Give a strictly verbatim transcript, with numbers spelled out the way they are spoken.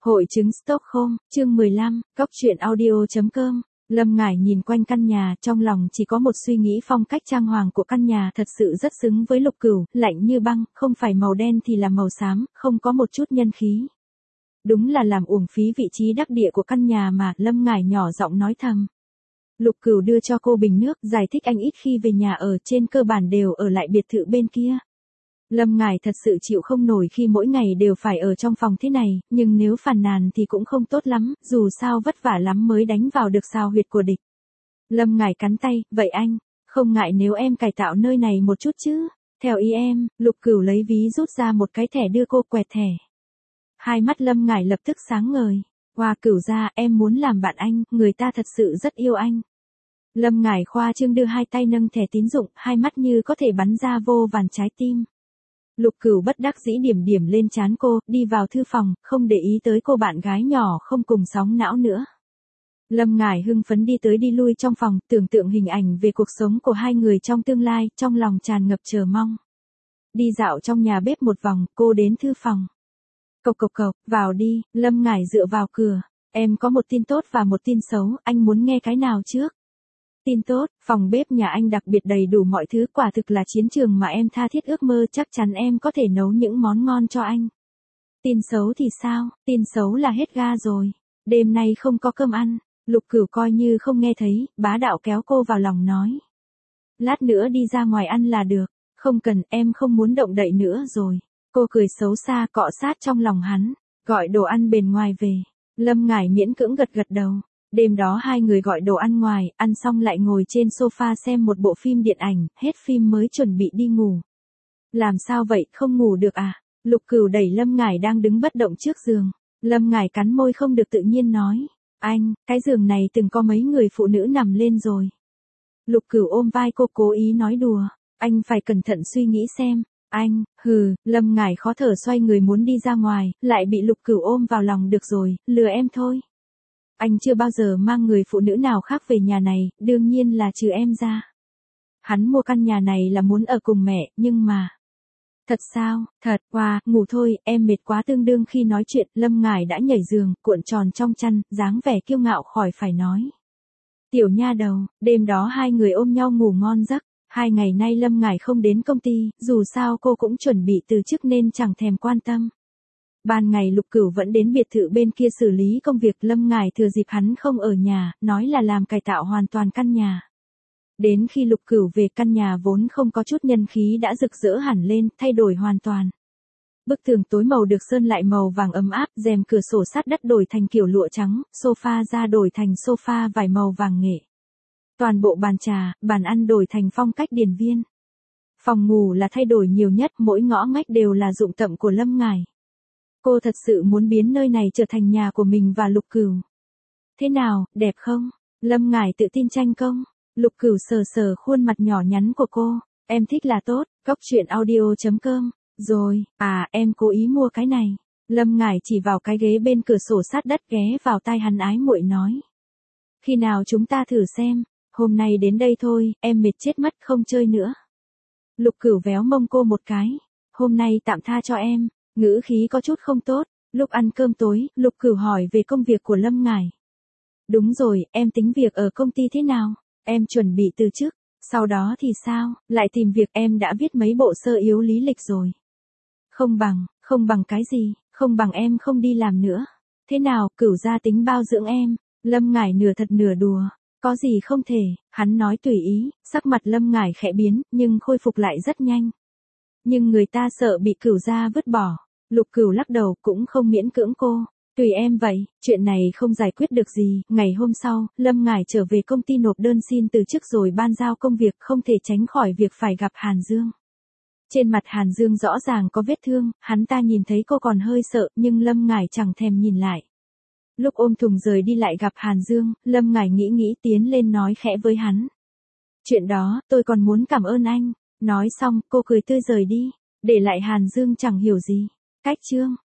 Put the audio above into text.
Hội chứng Stockholm, chương mười lăm, Cóc truyện audio chấm com. Lâm Ngải nhìn quanh căn nhà, trong lòng chỉ có một suy nghĩ, phong cách trang hoàng của căn nhà thật sự rất xứng với Lục Cửu, lạnh như băng, không phải màu đen thì là màu xám, không có một chút nhân khí. Đúng là làm uổng phí vị trí đắc địa của căn nhà mà, Lâm Ngải nhỏ giọng nói thầm. Lục Cửu đưa cho cô bình nước, giải thích anh ít khi về nhà ở, trên cơ bản đều ở lại biệt thự bên kia. Lâm Ngải thật sự chịu không nổi khi mỗi ngày đều phải ở trong phòng thế này, nhưng nếu phàn nàn thì cũng không tốt lắm, dù sao vất vả lắm mới đánh vào được sao huyệt của địch. Lâm Ngải cắn tay, vậy anh, không ngại nếu em cải tạo nơi này một chút chứ? Theo ý em, Lục Cửu lấy ví rút ra một cái thẻ đưa cô, quẹt thẻ. Hai mắt Lâm Ngải lập tức sáng ngời. Hoa Cửu gia, em muốn làm bạn anh, người ta thật sự rất yêu anh. Lâm Ngải khoa trương đưa hai tay nâng thẻ tín dụng, hai mắt như có thể bắn ra vô vàn trái tim. Lục Cửu bất đắc dĩ điểm điểm lên trán cô, đi vào thư phòng, không để ý tới cô bạn gái nhỏ không cùng sóng não nữa. Lâm Ngải hưng phấn đi tới đi lui trong phòng, tưởng tượng hình ảnh về cuộc sống của hai người trong tương lai, trong lòng tràn ngập chờ mong. Đi dạo trong nhà bếp một vòng, cô đến thư phòng. Cộc cộc cộc, vào đi, Lâm Ngải dựa vào cửa. Em có một tin tốt và một tin xấu, anh muốn nghe cái nào trước? Tin tốt, phòng bếp nhà anh đặc biệt đầy đủ mọi thứ, quả thực là chiến trường mà em tha thiết ước mơ, chắc chắn em có thể nấu những món ngon cho anh. Tin xấu thì sao? Tin xấu là hết ga rồi. Đêm nay không có cơm ăn. Lục Cửu coi như không nghe thấy, bá đạo kéo cô vào lòng nói. Lát nữa đi ra ngoài ăn là được. Không cần, em không muốn động đậy nữa rồi. Cô cười xấu xa, cọ sát trong lòng hắn. Gọi đồ ăn bên ngoài về. Lâm Ngải miễn cưỡng gật gật đầu. Đêm đó hai người gọi đồ ăn ngoài, ăn xong lại ngồi trên sofa xem một bộ phim điện ảnh, hết phim mới chuẩn bị đi ngủ. Làm sao vậy, không ngủ được à? Lục Cửu đẩy Lâm Ngải đang đứng bất động trước giường. Lâm Ngải cắn môi không được tự nhiên nói. Anh, cái giường này từng có mấy người phụ nữ nằm lên rồi. Lục Cửu ôm vai cô, cố ý nói đùa. Anh phải cẩn thận suy nghĩ xem. Anh, hừ, Lâm Ngải khó thở xoay người muốn đi ra ngoài, lại bị Lục Cửu ôm vào lòng. Được rồi, lừa em thôi. Anh chưa bao giờ mang người phụ nữ nào khác về nhà này, đương nhiên là trừ em ra. Hắn mua căn nhà này là muốn ở cùng mẹ, nhưng mà... Thật sao, thật, wow, ngủ thôi, em mệt quá. Tương đương khi nói chuyện, Lâm Ngải đã nhảy giường, cuộn tròn trong chăn, dáng vẻ kiêu ngạo khỏi phải nói. Tiểu nha đầu, đêm đó hai người ôm nhau ngủ ngon giấc. Hai ngày nay Lâm Ngải không đến công ty, dù sao cô cũng chuẩn bị từ chức nên chẳng thèm quan tâm. Ban ngày Lục Cửu vẫn đến biệt thự bên kia xử lý công việc, Lâm Ngải thừa dịp hắn không ở nhà, nói là làm cải tạo hoàn toàn căn nhà. Đến khi Lục Cửu về, căn nhà vốn không có chút nhân khí đã rực rỡ hẳn lên, thay đổi hoàn toàn. Bức tường tối màu được sơn lại màu vàng ấm áp, rèm cửa sổ sát đất đổi thành kiểu lụa trắng, sofa da đổi thành sofa vải màu vàng nghệ. Toàn bộ bàn trà, bàn ăn đổi thành phong cách điển viên. Phòng ngủ là thay đổi nhiều nhất, mỗi ngõ ngách đều là dụng tậm của Lâm Ngải. Cô thật sự muốn biến nơi này trở thành nhà của mình và Lục Cửu. Thế nào, đẹp không? Lâm Ngải tự tin tranh công. Lục Cửu sờ sờ khuôn mặt nhỏ nhắn của cô. Em thích là tốt, cóc truyện audio chấm com. Rồi, à, em cố ý mua cái này. Lâm Ngải chỉ vào cái ghế bên cửa sổ sát đất, ghé vào tai hắn ái muội nói. Khi nào chúng ta thử xem, hôm nay đến đây thôi, em mệt chết mất, không chơi nữa. Lục Cửu véo mông cô một cái. Hôm nay tạm tha cho em. Ngữ khí có chút không tốt. Lúc ăn cơm tối, Lục Cửu hỏi về công việc của Lâm Ngải. Đúng rồi, em tính việc ở công ty thế nào? Em chuẩn bị từ chức. Sau đó thì sao? Lại tìm việc. Em đã viết mấy bộ sơ yếu lý lịch rồi. Không bằng, không bằng cái gì? Không bằng em không đi làm nữa. Thế nào, Cửu gia tính bao dưỡng em? Lâm Ngải nửa thật nửa đùa. Có gì không thể, hắn nói tùy ý. Sắc mặt Lâm Ngải khẽ biến, nhưng khôi phục lại rất nhanh. Nhưng người ta sợ bị Cửu gia vứt bỏ. Lục Cửu lắc đầu, cũng không miễn cưỡng cô. Tùy em vậy, chuyện này không giải quyết được gì. Ngày hôm sau, Lâm Ngải trở về công ty nộp đơn xin từ chức rồi ban giao công việc, không thể tránh khỏi việc phải gặp Hàn Dương. Trên mặt Hàn Dương rõ ràng có vết thương, hắn ta nhìn thấy cô còn hơi sợ, nhưng Lâm Ngải chẳng thèm nhìn lại. Lúc ôm thùng rời đi lại gặp Hàn Dương, Lâm Ngải nghĩ nghĩ tiến lên nói khẽ với hắn. Chuyện đó, tôi còn muốn cảm ơn anh. Nói xong, cô cười tươi rời đi, để lại Hàn Dương chẳng hiểu gì. Cách chương